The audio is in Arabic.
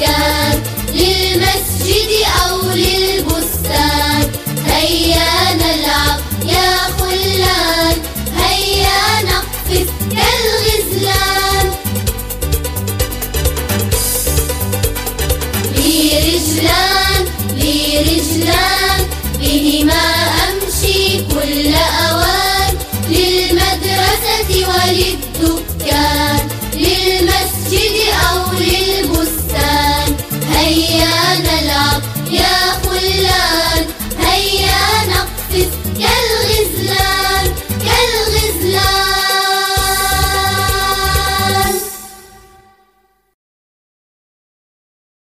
مكان، للمسجد أو للبستان. هيا نلعب يا خلان، هيا نقفز كالغزلان. لي رجلان لي رجلان، بهما أمشي كل أوان، للمدرسة وللدكان، للمسجد أو للبستان. هيا نلعب يا خلان، هيا